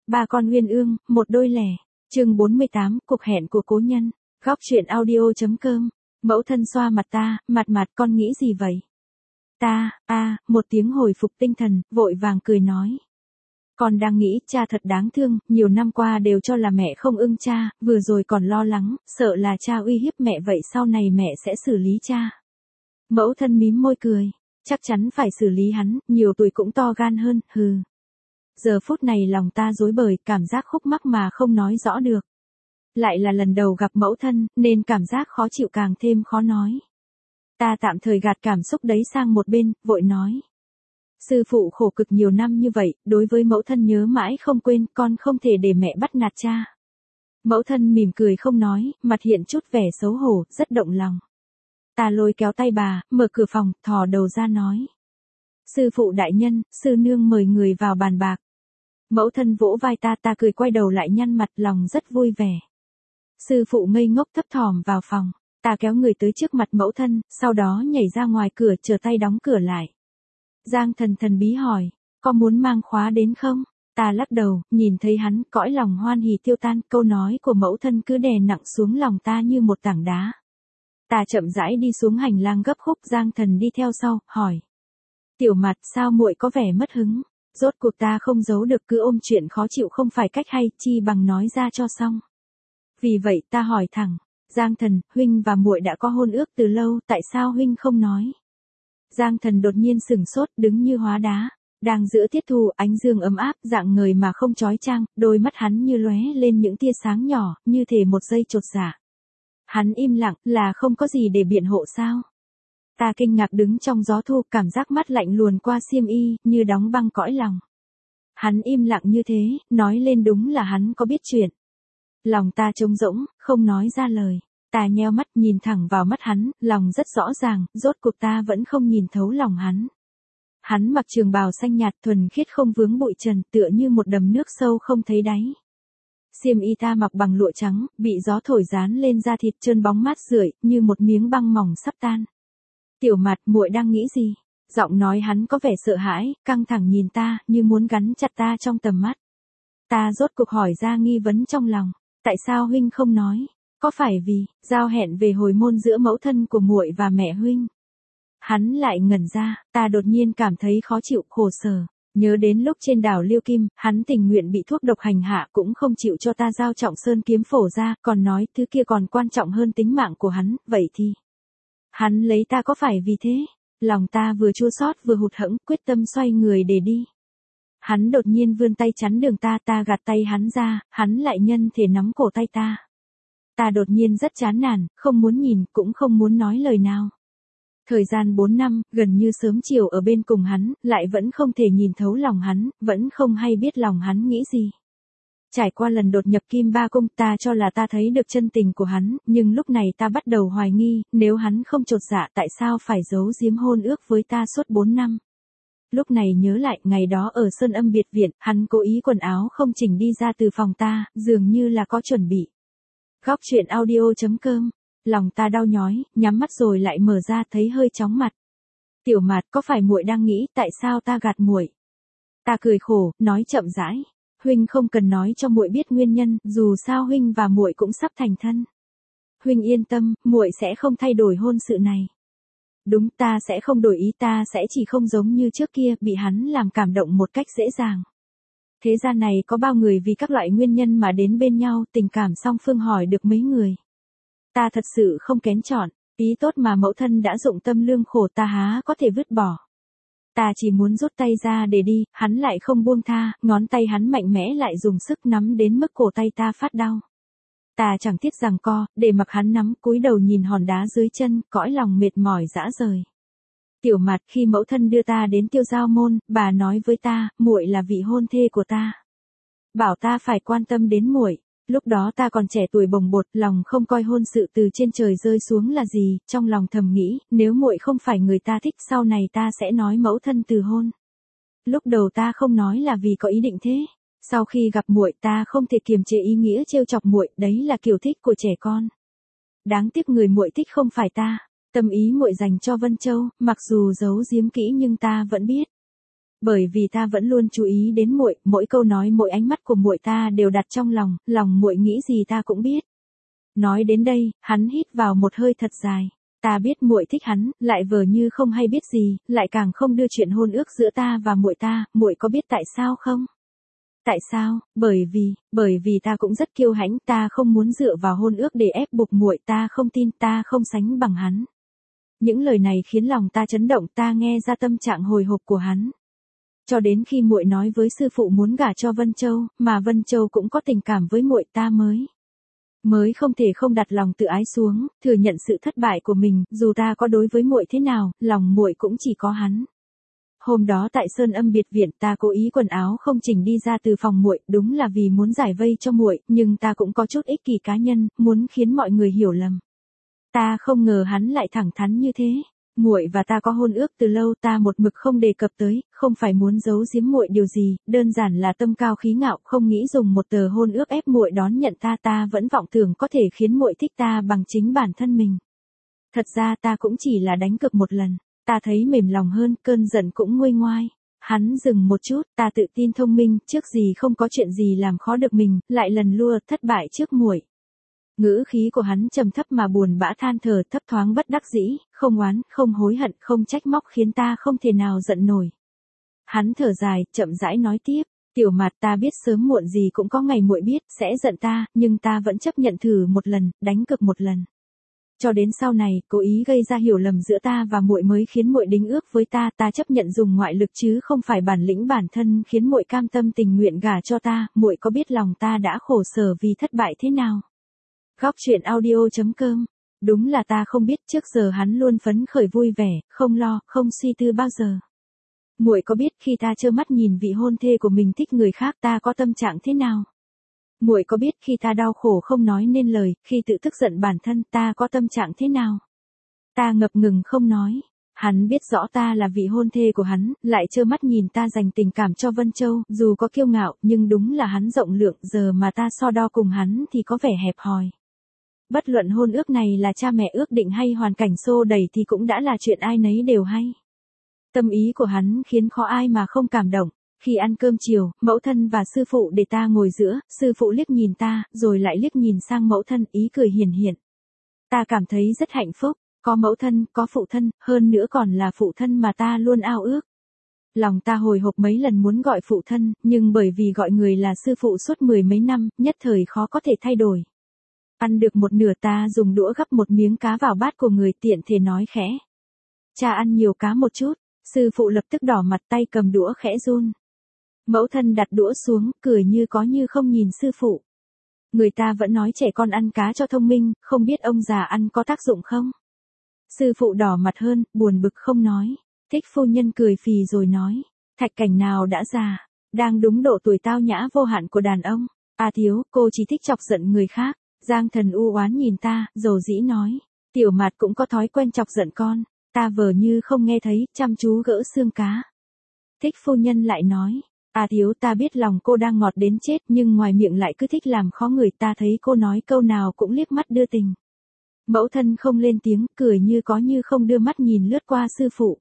Ba con uyên ương, một đôi lẻ. Chương 48, cuộc hẹn của cố nhân. Góc truyện audio.com. Mẫu thân xoa mặt ta, mặt con nghĩ gì vậy? Ta, một tiếng hồi phục tinh thần, vội vàng cười nói. Con đang nghĩ cha thật đáng thương, nhiều năm qua đều cho là mẹ không ưng cha, vừa rồi còn lo lắng, sợ là cha uy hiếp mẹ vậy sau này mẹ sẽ xử lý cha. Mẫu thân mím môi cười, chắc chắn phải xử lý hắn, nhiều tuổi cũng to gan hơn, hừ. Giờ phút này lòng ta rối bời, cảm giác khúc mắc mà không nói rõ được. Lại là lần đầu gặp mẫu thân, nên cảm giác khó chịu càng thêm khó nói. Ta tạm thời gạt cảm xúc đấy sang một bên, vội nói. Sư phụ khổ cực nhiều năm như vậy, đối với mẫu thân nhớ mãi không quên, con không thể để mẹ bắt nạt cha. Mẫu thân mỉm cười không nói, mặt hiện chút vẻ xấu hổ, rất động lòng. Ta lôi kéo tay bà, mở cửa phòng, thò đầu ra nói. Sư phụ đại nhân, sư nương mời người vào bàn bạc. Mẫu thân vỗ vai ta cười quay đầu lại nhăn mặt, lòng rất vui vẻ. Sư phụ ngây ngốc thấp thỏm vào phòng, ta kéo người tới trước mặt mẫu thân, sau đó nhảy ra ngoài cửa chờ tay đóng cửa lại. Giang Thần thần bí hỏi, có muốn mang khóa đến không? Ta lắc đầu, nhìn thấy hắn, cõi lòng hoan hỉ tiêu tan, câu nói của mẫu thân cứ đè nặng xuống lòng ta như một tảng đá. Ta chậm rãi đi xuống hành lang gấp khúc, Giang Thần đi theo sau, hỏi. Tiểu Mặt, sao muội có vẻ mất hứng? Rốt cuộc ta không giấu được, cứ ôm chuyện khó chịu không phải cách hay, chi bằng nói ra cho xong. Vì vậy ta hỏi thẳng, Giang Thần, huynh và muội đã có hôn ước từ lâu, tại sao huynh không nói? Giang Thần đột nhiên sửng sốt, đứng như hóa đá. Đang giữa tiết thu, ánh dương ấm áp, dạng người mà không chói chang, đôi mắt hắn như lóe lên những tia sáng nhỏ, như thể một giây chột dạ. Hắn im lặng, là không có gì để biện hộ sao? Ta kinh ngạc đứng trong gió thu, cảm giác mắt lạnh luồn qua xiêm y, như đóng băng cõi lòng. Hắn im lặng như thế, nói lên đúng là hắn có biết chuyện. Lòng ta trống rỗng, không nói ra lời. Ta nheo mắt nhìn thẳng vào mắt hắn, lòng rất rõ ràng, rốt cuộc ta vẫn không nhìn thấu lòng hắn. Hắn mặc trường bào xanh nhạt thuần khiết không vướng bụi trần, tựa như một đầm nước sâu không thấy đáy. Xiêm y ta mặc bằng lụa trắng, bị gió thổi dán lên da thịt trơn bóng mát rượi, như một miếng băng mỏng sắp tan. Tiểu Mặt, muội đang nghĩ gì? Giọng nói hắn có vẻ sợ hãi, căng thẳng nhìn ta, như muốn gắn chặt ta trong tầm mắt. Ta rốt cuộc hỏi ra nghi vấn trong lòng, tại sao huynh không nói? Có phải vì giao hẹn về hồi môn giữa mẫu thân của muội và mẹ huynh? Hắn lại ngẩn ra, ta đột nhiên cảm thấy khó chịu, khổ sở. Nhớ đến lúc trên đảo Liêu Kim, hắn tình nguyện bị thuốc độc hành hạ cũng không chịu cho ta giao Trọng Sơn kiếm phổ ra, còn nói thứ kia còn quan trọng hơn tính mạng của hắn, vậy thì hắn lấy ta có phải vì thế? Lòng ta vừa chua xót vừa hụt hẫng, quyết tâm xoay người để đi. Hắn đột nhiên vươn tay chắn đường ta gạt tay hắn ra, hắn lại nhân thể nắm cổ tay ta. Ta đột nhiên rất chán nản, không muốn nhìn, cũng không muốn nói lời nào. Thời gian 4 năm, gần như sớm chiều ở bên cùng hắn, lại vẫn không thể nhìn thấu lòng hắn, vẫn không hay biết lòng hắn nghĩ gì. Trải qua lần đột nhập Kim Ba Cung, ta cho là ta thấy được chân tình của hắn, nhưng lúc này ta bắt đầu hoài nghi, nếu hắn không chột dạ tại sao phải giấu giếm hôn ước với ta suốt 4 năm. Lúc này nhớ lại, ngày đó ở Sơn Âm biệt viện, hắn cố ý quần áo không chỉnh đi ra từ phòng ta, dường như là có chuẩn bị. Góc truyện audio.com. Lòng ta đau nhói, nhắm mắt rồi lại mở ra, thấy hơi chóng mặt. Tiểu Mặt, có phải muội đang nghĩ tại sao ta gạt muội? Ta cười khổ, nói chậm rãi. Huynh không cần nói cho muội biết nguyên nhân, dù sao huynh và muội cũng sắp thành thân. Huynh yên tâm, muội sẽ không thay đổi hôn sự này. Đúng, ta sẽ không đổi ý, ta sẽ chỉ không giống như trước kia, bị hắn làm cảm động một cách dễ dàng. Thế gian này có bao người vì các loại nguyên nhân mà đến bên nhau, tình cảm song phương hỏi được mấy người. Ta thật sự không kén chọn, ý tốt mà mẫu thân đã dụng tâm lương khổ ta há có thể vứt bỏ. Ta chỉ muốn rút tay ra để đi, hắn lại không buông tha, ngón tay hắn mạnh mẽ lại dùng sức nắm đến mức cổ tay ta phát đau. Ta chẳng tiếc giằng co, để mặc hắn nắm, cúi đầu nhìn hòn đá dưới chân, cõi lòng mệt mỏi rã rời. Tiểu Mặt, khi mẫu thân đưa ta đến Tiêu Giao môn, bà nói với ta, muội là vị hôn thê của ta. Bảo ta phải quan tâm đến muội. Lúc đó ta còn trẻ tuổi bồng bột, lòng không coi hôn sự từ trên trời rơi xuống là gì, trong lòng thầm nghĩ, nếu muội không phải người ta thích, sau này ta sẽ nói mẫu thân từ hôn. Lúc đầu ta không nói là vì có ý định thế. Sau khi gặp muội, ta không thể kiềm chế ý nghĩa trêu chọc muội, đấy là kiểu thích của trẻ con. Đáng tiếc người muội thích không phải ta. Tâm ý muội dành cho Vân Châu, mặc dù giấu giếm kỹ nhưng ta vẫn biết. Bởi vì ta vẫn luôn chú ý đến muội, mỗi câu nói mỗi ánh mắt của muội ta đều đặt trong lòng, lòng muội nghĩ gì ta cũng biết. Nói đến đây, hắn hít vào một hơi thật dài. Ta biết muội thích hắn, lại vờ như không hay biết gì, lại càng không đưa chuyện hôn ước giữa ta và muội ta, muội có biết tại sao không? Tại sao? Bởi vì ta cũng rất kiêu hãnh, ta không muốn dựa vào hôn ước để ép buộc muội, ta không tin ta không sánh bằng hắn. Những lời này khiến lòng ta chấn động, ta nghe ra tâm trạng hồi hộp của hắn. Cho đến khi muội nói với sư phụ muốn gả cho Vân Châu, mà Vân Châu cũng có tình cảm với muội, ta mới không thể không đặt lòng tự ái xuống, thừa nhận sự thất bại của mình, dù ta có đối với muội thế nào, lòng muội cũng chỉ có hắn. Hôm đó tại Sơn Âm biệt viện, ta cố ý quần áo không chỉnh đi ra từ phòng muội, đúng là vì muốn giải vây cho muội, nhưng ta cũng có chút ích kỷ cá nhân, muốn khiến mọi người hiểu lầm. Ta không ngờ hắn lại thẳng thắn như thế. Muội và ta có hôn ước từ lâu, ta một mực không đề cập tới, không phải muốn giấu giếm muội điều gì, đơn giản là tâm cao khí ngạo, không nghĩ dùng một tờ hôn ước ép muội đón nhận ta, ta vẫn vọng tưởng có thể khiến muội thích ta bằng chính bản thân mình. Thật ra ta cũng chỉ là đánh cược một lần, ta thấy mềm lòng hơn, cơn giận cũng nguôi ngoai. Hắn dừng một chút, ta tự tin thông minh, trước gì không có chuyện gì làm khó được mình, lại lần lua thất bại trước muội. Ngữ khí của hắn trầm thấp mà buồn bã than thở, thấp thoáng bất đắc dĩ, không oán, không hối hận, không trách móc, khiến ta không thể nào giận nổi. Hắn thở dài, chậm rãi nói tiếp, Tiểu Mạt, ta biết sớm muộn gì cũng có ngày muội biết sẽ giận ta, nhưng ta vẫn chấp nhận thử một lần, đánh cược một lần. Cho đến sau này, cố ý gây ra hiểu lầm giữa ta và muội mới khiến muội đính ước với ta, ta chấp nhận dùng ngoại lực chứ không phải bản lĩnh bản thân, khiến muội cam tâm tình nguyện gả cho ta, muội có biết lòng ta đã khổ sở vì thất bại thế nào? Góc truyện audio.com. Đúng là ta không biết, trước giờ hắn luôn phấn khởi vui vẻ, không lo, không suy tư bao giờ. Muội có biết khi ta trơ mắt nhìn vị hôn thê của mình thích người khác, ta có tâm trạng thế nào? Muội có biết khi ta đau khổ không nói nên lời, khi tự tức giận bản thân, ta có tâm trạng thế nào? Ta ngập ngừng không nói. Hắn biết rõ ta là vị hôn thê của hắn, lại trơ mắt nhìn ta dành tình cảm cho Vân Châu, dù có kiêu ngạo, nhưng đúng là hắn rộng lượng, giờ mà ta so đo cùng hắn thì có vẻ hẹp hòi. Bất luận hôn ước này là cha mẹ ước định hay hoàn cảnh xô đẩy thì cũng đã là chuyện ai nấy đều hay. Tâm ý của hắn khiến khó ai mà không cảm động. Khi ăn cơm chiều, mẫu thân và sư phụ để ta ngồi giữa, sư phụ liếc nhìn ta, rồi lại liếc nhìn sang mẫu thân, ý cười hiền hiện. Ta cảm thấy rất hạnh phúc, có mẫu thân, có phụ thân, hơn nữa còn là phụ thân mà ta luôn ao ước. Lòng ta hồi hộp mấy lần muốn gọi phụ thân, nhưng bởi vì gọi người là sư phụ suốt 10 mấy năm, nhất thời khó có thể thay đổi. Ăn được một nửa, ta dùng đũa gắp một miếng cá vào bát của người, tiện thể nói khẽ. Cha ăn nhiều cá một chút, sư phụ lập tức đỏ mặt, tay cầm đũa khẽ run. Mẫu thân đặt đũa xuống, cười như có như không nhìn sư phụ. Người ta vẫn nói trẻ con ăn cá cho thông minh, không biết ông già ăn có tác dụng không? Sư phụ đỏ mặt hơn, buồn bực không nói. Thích phu nhân cười phì rồi nói. Thạch Cảnh nào đã già, đang đúng độ tuổi tao nhã vô hạn của đàn ông. À thiếu, cô chỉ thích chọc giận người khác. Giang Thần u oán nhìn ta, dầu dĩ nói. Tiểu Mạt cũng có thói quen chọc giận con. Ta vờ như không nghe thấy, chăm chú gỡ xương cá. Thích phu nhân lại nói. À thiếu, ta biết lòng cô đang ngọt đến chết, nhưng ngoài miệng lại cứ thích làm khó người, ta thấy cô nói câu nào cũng liếc mắt đưa tình. Mẫu thân không lên tiếng, cười như có như không đưa mắt nhìn lướt qua sư phụ.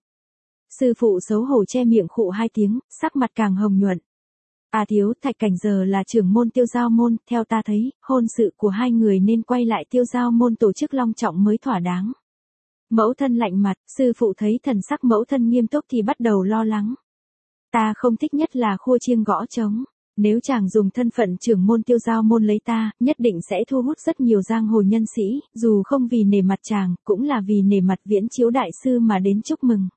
Sư phụ xấu hổ che miệng khụ 2 tiếng, sắc mặt càng hồng nhuận. À thiếu, Thạch Cảnh giờ là trưởng môn Tiêu Giao môn, theo ta thấy, hôn sự của hai người nên quay lại Tiêu Giao môn tổ chức long trọng mới thỏa đáng. Mẫu thân lạnh mặt, sư phụ thấy thần sắc mẫu thân nghiêm túc thì bắt đầu lo lắng. Ta không thích nhất là khua chiêng gõ trống. Nếu chàng dùng thân phận trưởng môn Tiêu Giao môn lấy ta, nhất định sẽ thu hút rất nhiều giang hồ nhân sĩ, dù không vì nể mặt chàng, cũng là vì nể mặt Viễn Chiếu đại sư mà đến chúc mừng.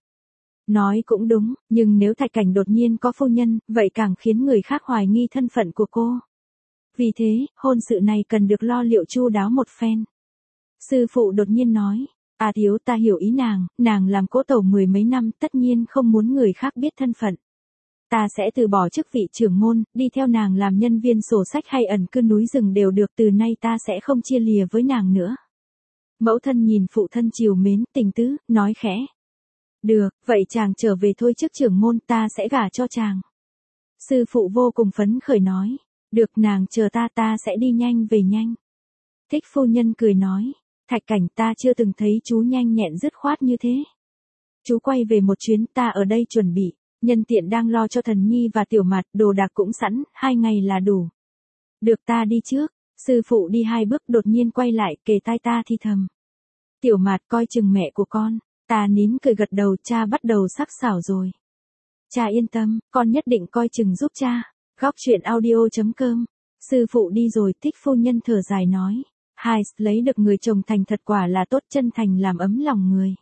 Nói cũng đúng, nhưng nếu Thạch Cảnh đột nhiên có phu nhân, vậy càng khiến người khác hoài nghi thân phận của cô. Vì thế, hôn sự này cần được lo liệu chu đáo một phen. Sư phụ đột nhiên nói. À thiếu, ta hiểu ý nàng làm cỗ tẩu 10 mấy năm, tất nhiên không muốn người khác biết thân phận. Ta sẽ từ bỏ chức vị trưởng môn, đi theo nàng làm nhân viên sổ sách hay ẩn cư núi rừng đều được, từ nay ta sẽ không chia lìa với nàng nữa. Mẫu thân nhìn phụ thân trìu mến, tình tứ, nói khẽ. Được, vậy chàng trở về thôi, chức trưởng môn ta sẽ gả cho chàng. Sư phụ vô cùng phấn khởi nói. Được, nàng chờ ta sẽ đi nhanh về nhanh. Thích phu nhân cười nói. Thạch Cảnh, ta chưa từng thấy chú nhanh nhẹn dứt khoát như thế. Chú quay về một chuyến, ta ở đây chuẩn bị. Nhân tiện đang lo cho Thần Nhi và Tiểu Mạt, đồ đạc cũng sẵn, 2 ngày là đủ. Được ta đi trước. Sư phụ đi 2 bước đột nhiên quay lại kề tai ta thì thầm. Tiểu Mạt coi chừng mẹ của con. Ta nín cười gật đầu, cha bắt đầu sắc sảo rồi. Cha yên tâm, con nhất định coi chừng giúp cha. Góc truyện audio.com. Sư phụ đi rồi, Thích phu nhân thở dài nói. Hai, lấy được người chồng thành thật quả là tốt, chân thành làm ấm lòng người.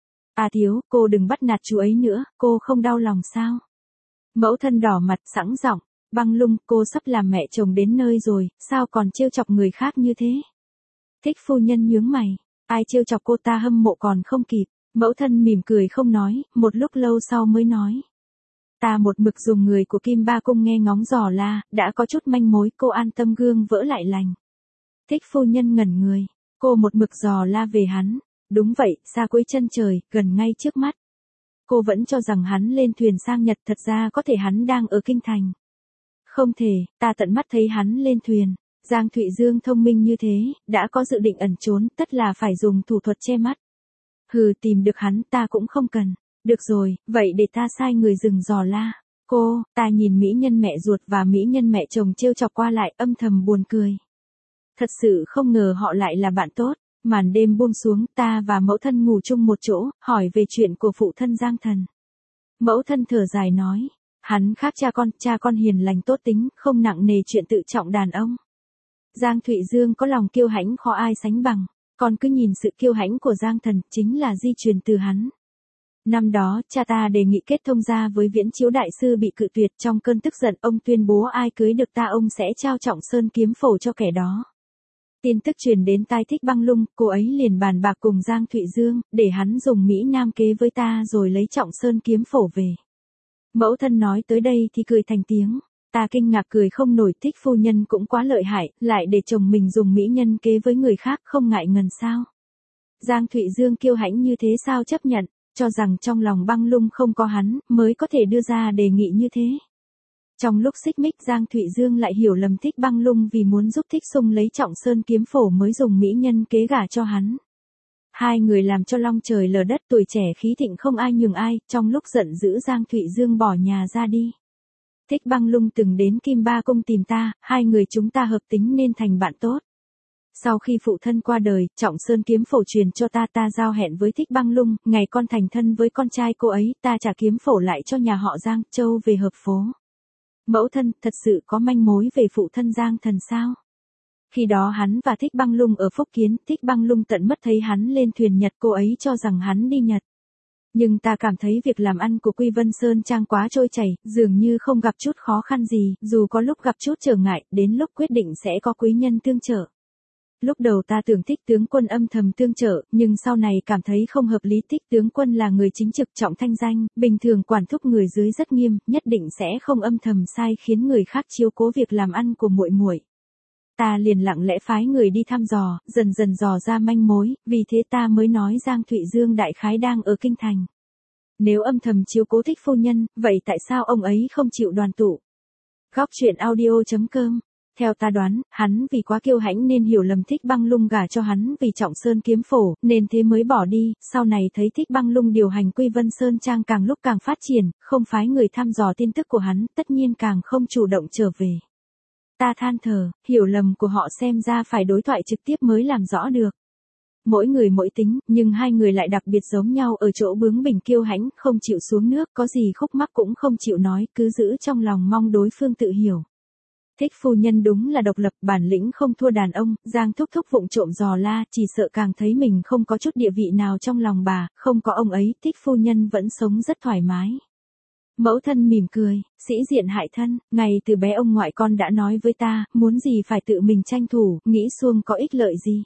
À Thiếu, cô đừng bắt nạt chú ấy nữa, cô không đau lòng sao? Mẫu thân đỏ mặt sẵn giọng. Băng Lung, cô sắp làm mẹ chồng đến nơi rồi, sao còn trêu chọc người khác như thế? Thích phu nhân nhướng mày. Ai trêu chọc cô, ta hâm mộ còn không kịp. Mẫu thân mỉm cười không nói, một lúc lâu sau mới nói. Ta một mực dùng người của Kim Ba Cung nghe ngóng dò la, đã có chút manh mối, cô an tâm, gương vỡ lại lành. Thích phu nhân ngẩn người, cô một mực dò la về hắn. Đúng vậy, xa cuối chân trời, gần ngay trước mắt. Cô vẫn cho rằng hắn lên thuyền sang Nhật, thật ra có thể hắn đang ở kinh thành. Không thể, ta tận mắt thấy hắn lên thuyền. Giang Thụy Dương thông minh như thế, đã có dự định ẩn trốn, tất là phải dùng thủ thuật che mắt. Hừ, tìm được hắn ta cũng không cần. Được rồi, vậy để ta sai người dừng dò la. Cô, ta nhìn mỹ nhân mẹ ruột và mỹ nhân mẹ chồng trêu chọc qua lại, âm thầm buồn cười. Thật sự không ngờ họ lại là bạn tốt. Màn đêm buông xuống, ta và mẫu thân ngủ chung một chỗ, hỏi về chuyện của phụ thân Giang Thần. Mẫu thân thở dài nói, hắn khác cha con hiền lành tốt tính, không nặng nề chuyện tự trọng đàn ông. Giang Thụy Dương có lòng kiêu hãnh khó ai sánh bằng, con cứ nhìn sự kiêu hãnh của Giang Thần, chính là di truyền từ hắn. Năm đó, cha ta đề nghị kết thông gia với Viễn Chiếu đại sư bị cự tuyệt, trong cơn tức giận ông tuyên bố ai cưới được ta ông sẽ trao Trọng Sơn kiếm phổ cho kẻ đó. Tin tức truyền đến tai Thích Băng Lung, cô ấy liền bàn bạc cùng Giang Thụy Dương, để hắn dùng Mỹ Nam kế với ta rồi lấy Trọng Sơn kiếm phổ về. Mẫu thân nói tới đây thì cười thành tiếng, ta kinh ngạc cười không nổi. Thích phu nhân cũng quá lợi hại, lại để chồng mình dùng mỹ nhân kế với người khác, không ngại ngần sao? Giang Thụy Dương kiêu hãnh như thế sao chấp nhận, cho rằng trong lòng Băng Lung không có hắn, mới có thể đưa ra đề nghị như thế. Trong lúc xích mích, Giang Thụy Dương lại hiểu lầm Thích Băng Lung vì muốn giúp Thích Xung lấy Trọng Sơn kiếm phổ mới dùng mỹ nhân kế gả cho hắn. Hai người làm cho long trời lở đất, tuổi trẻ khí thịnh không ai nhường ai, trong lúc giận dữ Giang Thụy Dương bỏ nhà ra đi. Thích Băng Lung từng đến Kim Ba Cung tìm ta, hai người chúng ta hợp tính nên thành bạn tốt. Sau khi phụ thân qua đời, Trọng Sơn kiếm phổ truyền cho ta, ta giao hẹn với Thích Băng Lung, ngày con thành thân với con trai cô ấy, ta trả kiếm phổ lại cho nhà họ Giang, Châu về hợp phố. Mẫu thân, thật sự có manh mối về phụ thân Giang Thần sao? Khi đó hắn và Thích Băng Lung ở Phúc Kiến, Thích Băng Lung tận mắt thấy hắn lên thuyền Nhật, cô ấy cho rằng hắn đi Nhật. Nhưng ta cảm thấy việc làm ăn của Quy Vân Sơn Trang quá trôi chảy, dường như không gặp chút khó khăn gì, dù có lúc gặp chút trở ngại, đến lúc quyết định sẽ có quý nhân tương trợ. Lúc đầu ta tưởng Thích tướng quân âm thầm tương trợ, nhưng sau này cảm thấy không hợp lý. Thích tướng quân là người chính trực, trọng thanh danh, bình thường quản thúc người dưới rất nghiêm, nhất định sẽ không âm thầm sai khiến người khác chiếu cố việc làm ăn của muội muội. Ta liền lặng lẽ phái người đi thăm dò, dần dần dò ra manh mối, vì thế ta mới nói Giang Thụy Dương đại khái đang ở kinh thành. Nếu âm thầm chiếu cố Thích phu nhân, vậy tại sao ông ấy không chịu đoàn tụ? Góc truyện audio.com. Theo ta đoán, hắn vì quá kiêu hãnh nên hiểu lầm Thích Băng Lung gả cho hắn vì Trọng Sơn kiếm phổ, nên thế mới bỏ đi. Sau này thấy Thích Băng Lung điều hành Quy Vân Sơn Trang càng lúc càng phát triển, không phái người thăm dò tin tức của hắn, tất nhiên càng không chủ động trở về. Ta than thở, hiểu lầm của họ xem ra phải đối thoại trực tiếp mới làm rõ được. Mỗi người mỗi tính, nhưng hai người lại đặc biệt giống nhau ở chỗ bướng bỉnh kiêu hãnh, không chịu xuống nước, có gì khúc mắc cũng không chịu nói, cứ giữ trong lòng mong đối phương tự hiểu. Thích phu nhân đúng là độc lập, bản lĩnh không thua đàn ông. Giang thúc thúc vụng trộm dò la, chỉ sợ càng thấy mình không có chút địa vị nào trong lòng bà, không có ông ấy, Thích phu nhân vẫn sống rất thoải mái. Mẫu thân mỉm cười, sĩ diện hại thân, ngày từ bé ông ngoại con đã nói với ta, muốn gì phải tự mình tranh thủ, nghĩ suông có ích lợi gì.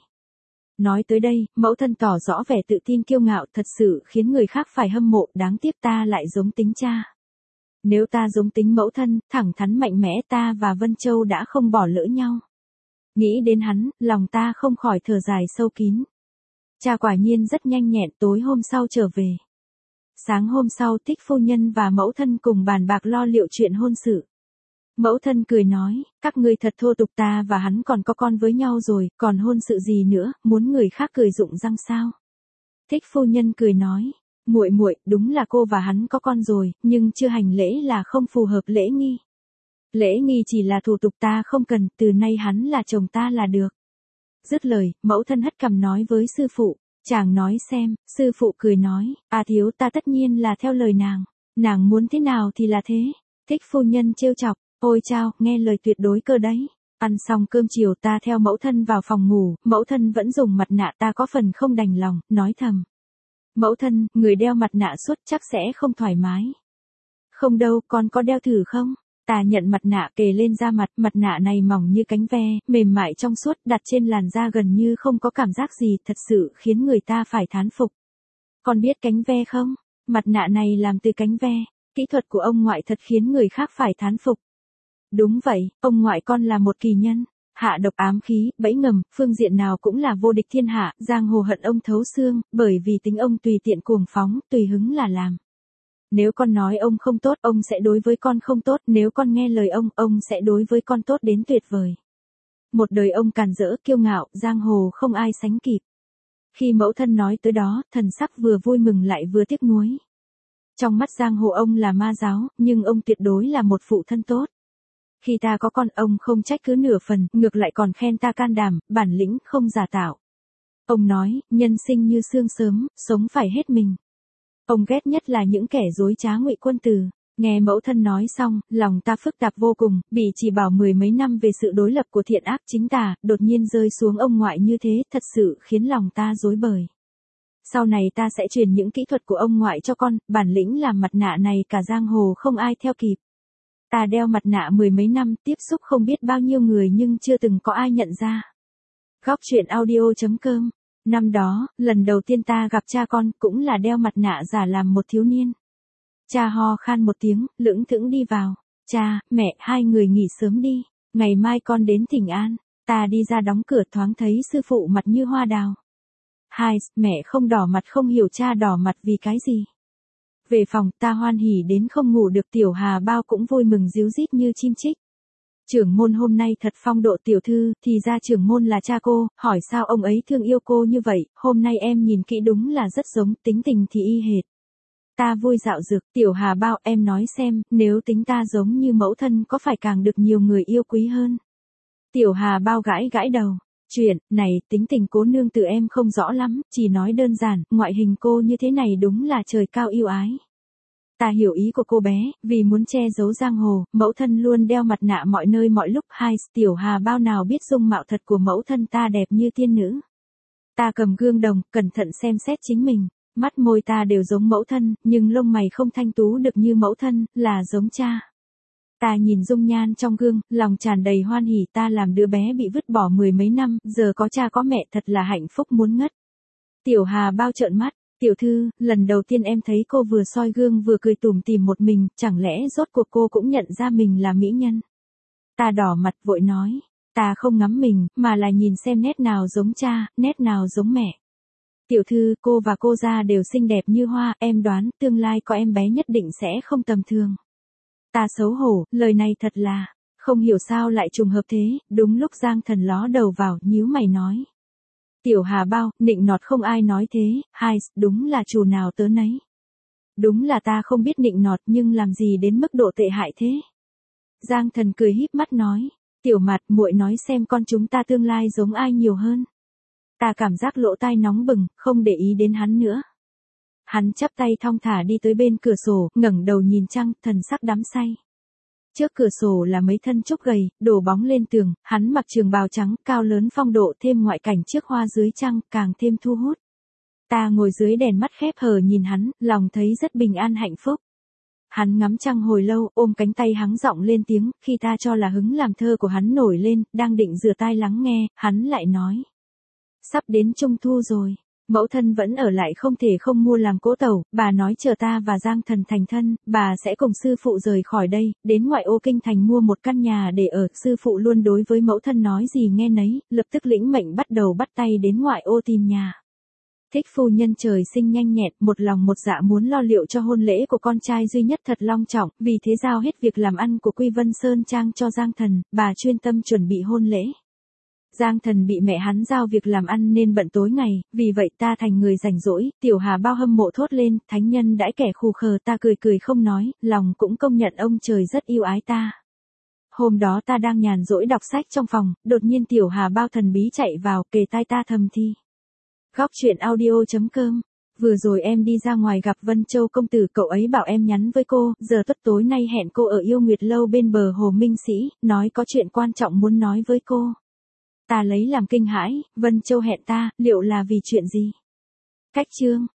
Nói tới đây, mẫu thân tỏ rõ vẻ tự tin kiêu ngạo, thật sự khiến người khác phải hâm mộ, đáng tiếc ta lại giống tính cha. Nếu ta giống tính mẫu thân, thẳng thắn mạnh mẽ, ta và Vân Châu đã không bỏ lỡ nhau. Nghĩ đến hắn, lòng ta không khỏi thở dài sâu kín. Cha quả nhiên rất nhanh nhẹn. Tối hôm sau trở về. Sáng hôm sau, Thích phu nhân và mẫu thân cùng bàn bạc lo liệu chuyện hôn sự. Mẫu thân cười nói, các ngươi thật thô tục, ta và hắn còn có con với nhau rồi, còn hôn sự gì nữa, muốn người khác cười rụng răng sao? Thích phu nhân cười nói, Muội muội, đúng là cô và hắn có con rồi, nhưng chưa hành lễ là không phù hợp lễ nghi. Lễ nghi chỉ là thủ tục ta không cần, từ nay hắn là chồng ta là được. Dứt lời, mẫu thân hất cằm nói với sư phụ, chàng nói xem, sư phụ cười nói, thiếu ta tất nhiên là theo lời nàng muốn thế nào thì là thế. Thích phu nhân trêu chọc, ôi chao, nghe lời tuyệt đối cơ đấy. Ăn xong cơm chiều ta theo mẫu thân vào phòng ngủ, mẫu thân vẫn dùng mặt nạ ta có phần không đành lòng, nói thầm. Mẫu thân, người đeo mặt nạ suốt chắc sẽ không thoải mái. Không đâu, con có đeo thử không? Ta nhận mặt nạ kề lên da mặt nạ này mỏng như cánh ve, mềm mại trong suốt, đặt trên làn da gần như không có cảm giác gì, thật sự khiến người ta phải thán phục. Con biết cánh ve không? Mặt nạ này làm từ cánh ve, kỹ thuật của ông ngoại thật khiến người khác phải thán phục. Đúng vậy, ông ngoại con là một kỳ nhân, hạ độc ám khí, bẫy ngầm, phương diện nào cũng là vô địch thiên hạ, giang hồ hận ông thấu xương, bởi vì tính ông tùy tiện cuồng phóng, tùy hứng là làm. Nếu con nói ông không tốt, ông sẽ đối với con không tốt, nếu con nghe lời ông sẽ đối với con tốt đến tuyệt vời. Một đời ông càn rỡ, kiêu ngạo, giang hồ không ai sánh kịp. Khi mẫu thân nói tới đó, thần sắc vừa vui mừng lại vừa tiếc nuối. Trong mắt giang hồ ông là ma giáo, nhưng ông tuyệt đối là một phụ thân tốt. Khi ta có con, ông không trách cứ nửa phần, ngược lại còn khen ta can đảm, bản lĩnh không giả tạo. Ông nói, nhân sinh như sương sớm, sống phải hết mình. Ông ghét nhất là những kẻ dối trá ngụy quân tử. Nghe mẫu thân nói xong, lòng ta phức tạp vô cùng, bị chỉ bảo mười mấy năm về sự đối lập của thiện ác chính tà, đột nhiên rơi xuống ông ngoại như thế, thật sự khiến lòng ta rối bời. Sau này ta sẽ truyền những kỹ thuật của ông ngoại cho con, bản lĩnh làm mặt nạ này cả giang hồ không ai theo kịp. Ta đeo mặt nạ mười mấy năm, tiếp xúc không biết bao nhiêu người nhưng chưa từng có ai nhận ra. Góc truyện audio.com. Năm đó, lần đầu tiên ta gặp cha con cũng là đeo mặt nạ giả làm một thiếu niên. Cha ho khan một tiếng, lững thững đi vào. Cha, mẹ, hai người nghỉ sớm đi. Ngày mai con đến Thỉnh An. Ta đi ra đóng cửa thoáng thấy sư phụ mặt như hoa đào. Hai, mẹ không đỏ mặt không hiểu cha đỏ mặt vì cái gì. Về phòng, ta hoan hỉ đến không ngủ được, Tiểu Hà Bao cũng vui mừng ríu rít như chim chích. Trưởng môn hôm nay thật phong độ tiểu thư, thì ra trưởng môn là cha cô, hỏi sao ông ấy thương yêu cô như vậy, hôm nay em nhìn kỹ đúng là rất giống, tính tình thì y hệt. Ta vui dạo dực, Tiểu Hà Bao, em nói xem, nếu tính ta giống như mẫu thân có phải càng được nhiều người yêu quý hơn. Tiểu Hà Bao gãi gãi đầu. Chuyện này, tính tình cố nương tự em không rõ lắm, chỉ nói đơn giản, ngoại hình cô như thế này đúng là trời cao yêu ái. Ta hiểu ý của cô bé, vì muốn che giấu giang hồ, mẫu thân luôn đeo mặt nạ mọi nơi mọi lúc. Hai, Tiểu Hà Bao nào biết dung mạo thật của mẫu thân ta đẹp như tiên nữ. Ta cầm gương đồng, cẩn thận xem xét chính mình, mắt môi ta đều giống mẫu thân, nhưng lông mày không thanh tú được như mẫu thân, là giống cha. Ta nhìn dung nhan trong gương, lòng tràn đầy hoan hỉ, ta làm đứa bé bị vứt bỏ mười mấy năm, giờ có cha có mẹ thật là hạnh phúc muốn ngất. Tiểu Hà Bao trợn mắt, tiểu thư, lần đầu tiên em thấy cô vừa soi gương vừa cười tủm tỉm một mình, chẳng lẽ rốt cuộc cô cũng nhận ra mình là mỹ nhân. Ta đỏ mặt vội nói, ta không ngắm mình, mà là nhìn xem nét nào giống cha, nét nào giống mẹ. Tiểu thư, cô và cô ra đều xinh đẹp như hoa, em đoán tương lai có em bé nhất định sẽ không tầm thường. Ta xấu hổ, lời này thật là, không hiểu sao lại trùng hợp thế, đúng lúc Giang Thần ló đầu vào, nhíu mày nói. Tiểu Hà Bao, nịnh nọt không ai nói thế, hai, đúng là chủ nào tớ nấy. Đúng là ta không biết nịnh nọt nhưng làm gì đến mức độ tệ hại thế. Giang Thần cười híp mắt nói, Tiểu Mặt, muội nói xem con chúng ta tương lai giống ai nhiều hơn. Ta cảm giác lỗ tai nóng bừng, không để ý đến hắn nữa. Hắn chắp tay thong thả đi tới bên cửa sổ, ngẩng đầu nhìn trăng, thần sắc đắm say. Trước cửa sổ là mấy thân trúc gầy, đổ bóng lên tường, hắn mặc trường bào trắng, cao lớn phong độ, thêm ngoại cảnh trước hoa dưới trăng, càng thêm thu hút. Ta ngồi dưới đèn mắt khép hờ nhìn hắn, lòng thấy rất bình an hạnh phúc. Hắn ngắm trăng hồi lâu, ôm cánh tay hắng giọng lên tiếng, khi ta cho là hứng làm thơ của hắn nổi lên, đang định rửa tai lắng nghe, hắn lại nói. Sắp đến Trung Thu rồi. Mẫu thân vẫn ở lại không thể không mua làm cỗ tẩu, bà nói chờ ta và Giang Thần thành thân, bà sẽ cùng sư phụ rời khỏi đây, đến ngoại ô kinh thành mua một căn nhà để ở, sư phụ luôn đối với mẫu thân nói gì nghe nấy, lập tức lĩnh mệnh bắt đầu bắt tay đến ngoại ô tìm nhà. Thích phu nhân trời sinh nhanh nhẹn, một lòng một dạ muốn lo liệu cho hôn lễ của con trai duy nhất thật long trọng, vì thế giao hết việc làm ăn của Quy Vân Sơn Trang cho Giang Thần, bà chuyên tâm chuẩn bị hôn lễ. Giang Thần bị mẹ hắn giao việc làm ăn nên bận tối ngày, vì vậy ta thành người rảnh rỗi, Tiểu Hà Bao hâm mộ thốt lên, thánh nhân đãi kẻ khù khờ, ta cười cười không nói, lòng cũng công nhận ông trời rất yêu ái ta. Hôm đó ta đang nhàn rỗi đọc sách trong phòng, đột nhiên Tiểu Hà Bao thần bí chạy vào, kề tai ta thầm thì. Góc truyện audio.com. Vừa rồi em đi ra ngoài gặp Vân Châu công tử, cậu ấy bảo em nhắn với cô, giờ tuất tối nay hẹn cô ở Yêu Nguyệt Lâu bên bờ Hồ Minh Sĩ, nói có chuyện quan trọng muốn nói với cô. Ta lấy làm kinh hãi, Vân Châu hẹn ta, liệu là vì chuyện gì? Cách chương.